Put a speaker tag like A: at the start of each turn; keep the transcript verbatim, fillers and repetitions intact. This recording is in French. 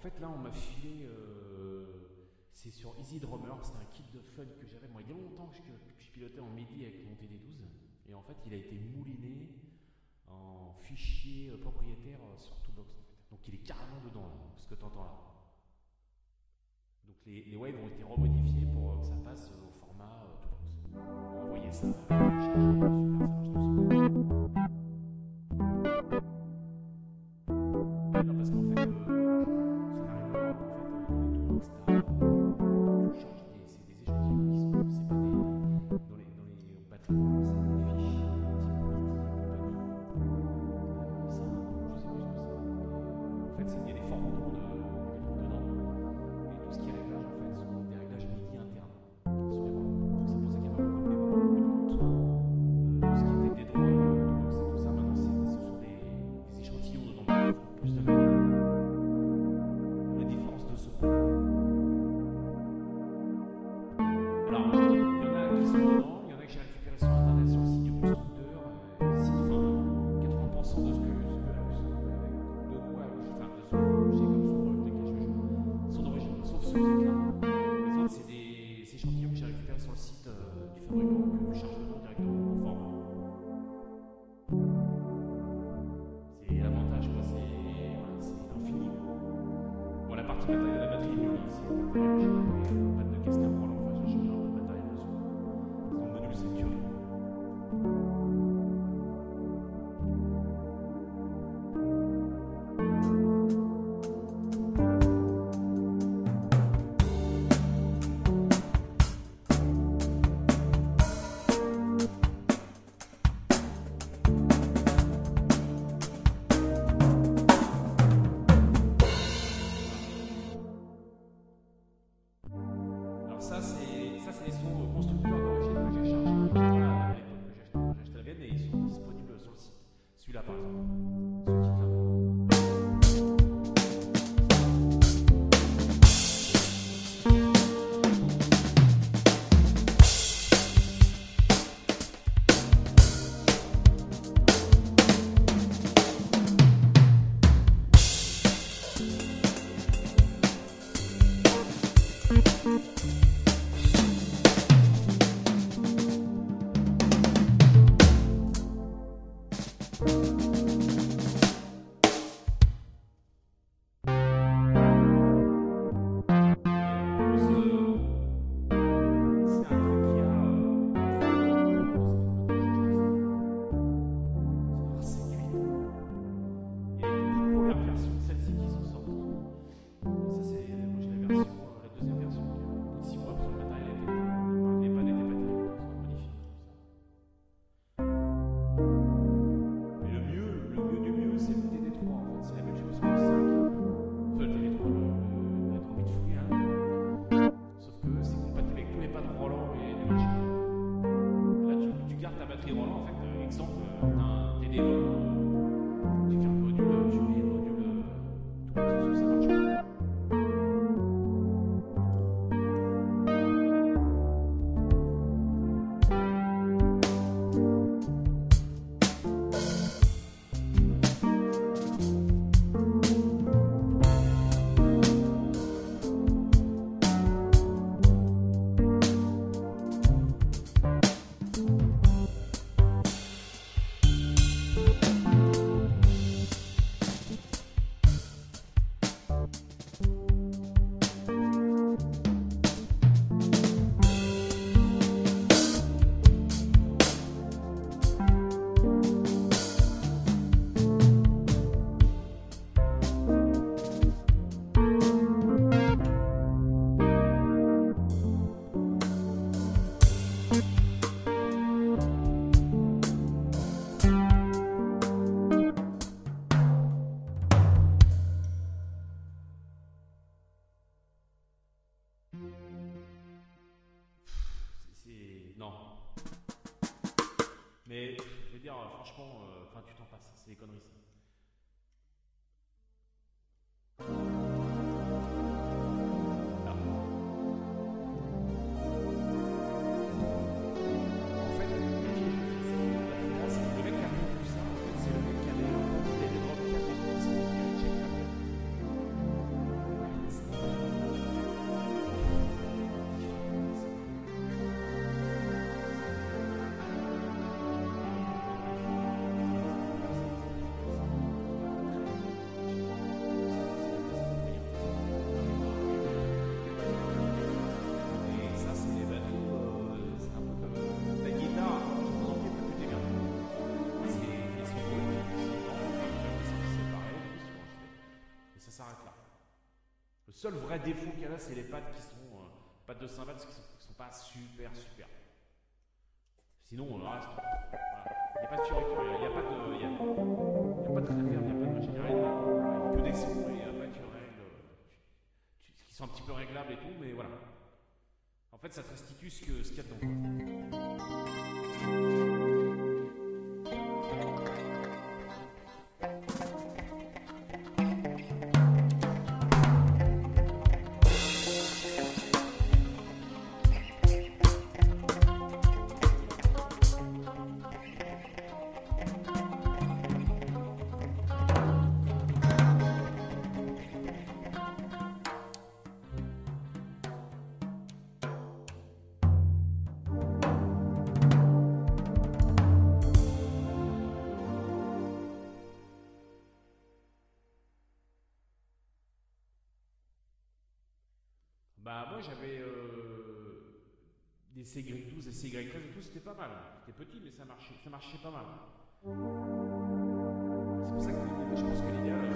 A: fait, là, on m'a filé. Euh, c'est sur Easy Drummer. C'était un kit de fun que j'avais. Moi, il y a longtemps que je, que je pilotais en MIDI avec mon T D douze. Et en fait, il a été mouliné en fichier euh, propriétaire euh, sur Toolbox. En fait. Donc, il est carrément dedans, là, ce que tu entends là. Donc, les, les waves ont été remodifiés pour euh, que ça passe euh, au format euh, Toolbox. Vous voyez ça. Super, ça marche tout seul. Non, parce qu'en fait, euh, ça n'arrive pas. En fait, euh, dans les Toolbox, tu changes des, c'est des échantillons qui sont, c'est pas des, dans les, dans les batteries, c'est des fichiers type MIDI et compagnie. Euh, ça, je sais pas ce que c'est. Et, en fait, il y a des formants de, dedans, et tout ce qui est réglage, en fait, sont des réglages MIDI internes sur les bords. Donc c'est pour ça qu'il y a pas beaucoup de mémoire. Par contre, euh, tout ce qui était des drums, Toolbox et tout ça, maintenant, c'est, ce sont des, des échantillons dedans, donc il faut plus de mémoire. Les différences de son. Alors, il y en a qui sont dedans, il y en a que j'ai récupéré sur internet, sur le site du constructeur. Euh, si, enfin, quatre-vingts pour cent de ce que, ce que avec, de quoi, enfin, de ce que j'ai comme son avec lesquels je joue, sont d'origine, sauf ceux qui là. Les autres, c'est des échantillons que j'ai récupérés sur le site euh, du fabricant que je charge dedans directement pour format. C'est l'avantage, quoi, c'est voilà, c'est infini. Bon, la partie matérielle, la batterie est nulle, hein, c'est pas terrible, j'ai pas de Kessler Roland, enfin j'ai changé un peu de matériel dessus. Dans le module, c'est une tuerie. Alors ça, c'est ça, c'est les sons constructeurs d'origine que j'ai chargés voilà, à l'époque que j'ai acheté, quand j'ai acheté la vienne et ils sont disponibles sur le site. Celui-là par exemple. Ce kit-là. Mais je veux dire, franchement, enfin, euh, tu t'en passes, c'est des conneries ça. seul vrai défaut qu'il y a là, c'est les pattes qui sont, euh, pattes de Saint-Vat qui sont, qui sont pas super super. Sinon, le reste, voilà. Il n'y a pas de fioriture, il n'y a, a pas de, il y a, il y a pas de reverb, il n'y a pas de machin, il n'y a rien. Il n'y a que des sons et après tu règles, tu, tu, qui sont un petit peu réglables et tout, mais voilà. En fait, ça te restitue ce que- ce qu'il y a dedans, quoi. Bah moi j'avais euh, des C Y douze, des C Y treize et tout, c'était pas mal. C'était petit mais ça marchait, ça marchait pas mal. C'est pour ça que moi, je pense que l'idéal,